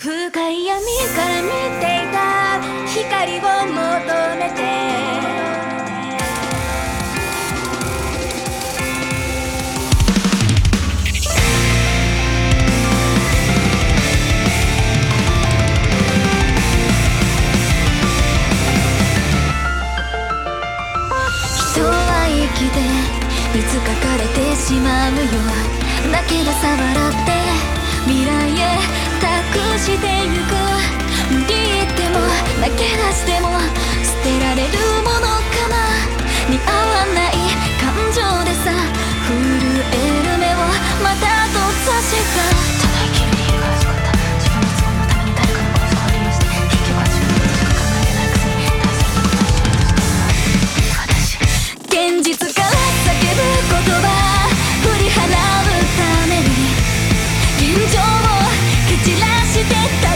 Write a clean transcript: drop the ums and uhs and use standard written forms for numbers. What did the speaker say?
深い闇から見ていた光を求めて人は生きていつか枯れてしまうよ。だけどさ笑って未来へ託してゆく。無理言っても投げ出しても捨てられるものかな。似合わない感情でさ震える目をまた閉ざした。ただ生きる理由が薄かった。自分の都合のために誰かの言葉を利用して結局は自分のことしか考えれないくせに大それたことをしようとする私。現実から叫ぶ言葉振り払うために現状を蹴散らしてた